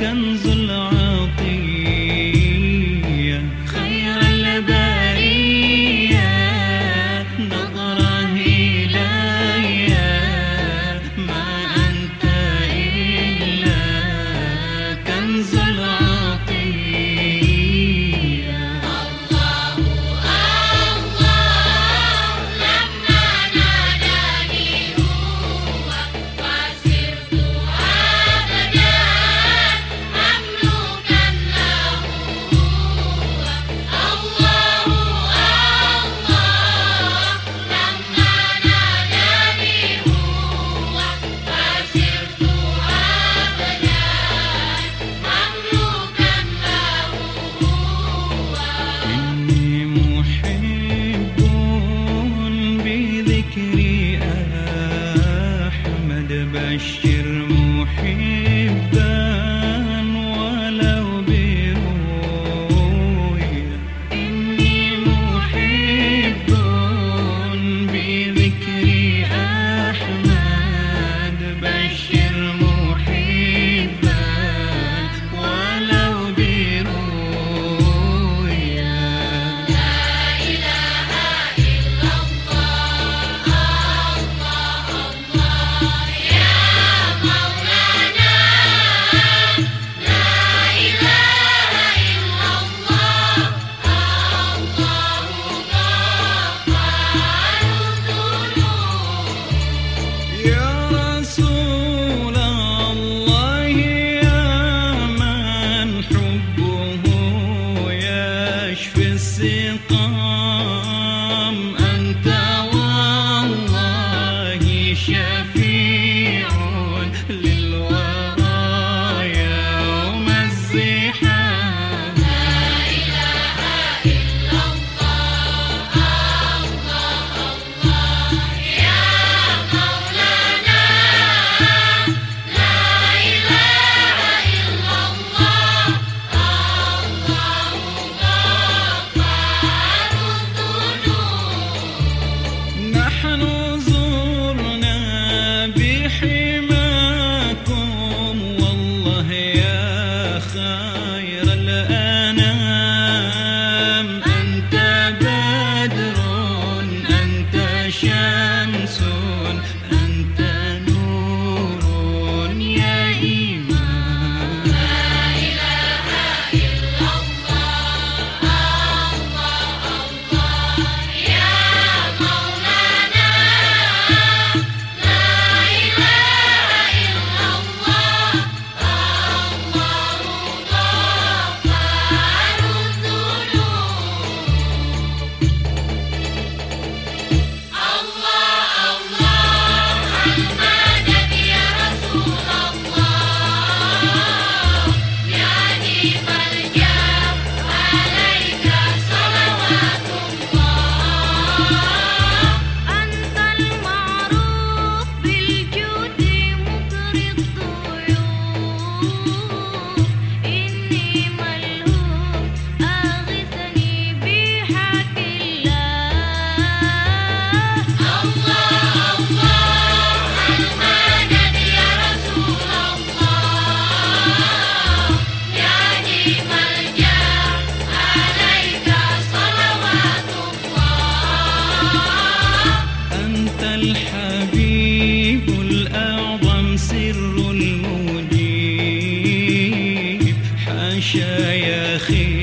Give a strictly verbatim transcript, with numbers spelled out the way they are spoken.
كنز العطية خير البرية نظرة إلي ما أنت إلا كنز العطية. الله الله لما ناداني هو فصرت أبدا مملوكا له هو. الله الله لما ناداني هو فصرت أبدا مملوكا له هو. إني محب بذكر أحمد بشر محبا ولو برؤيا. إني محب بذكر أحمد بشر محبا ولو برؤيا. لا إله إلا الله الله الله يا مولانا. لا إله إلا الله الله غفار الذنوب. يا رسول الله يا من حبه يشفي السقام أنت والله شفيع للورى يوم الزحام. لا إله إلا الله الله الله يا مولانا. لا إله إلا الله الله غفار الذنوب. نحن زرنا بحماكم والله يا خير الأنام. أنت بدر أنت شمس أنت نور يا إمام. لا إله إلا الله الله الله يا مولانا. لا إله إلا الله الله غفار الذنوب. الله الله المدد يا رسول الله يا ديم الجاه عليك صلوات الله. أنت المعروف بالجود مقري الضيوف. إني ملهوف أغثني بحق الله. الله الله المدد يا رسول الله يا ديم الجاه عليك صلوات الله. أنت الحبيب الأعظم سر المجيب حاشا يا خير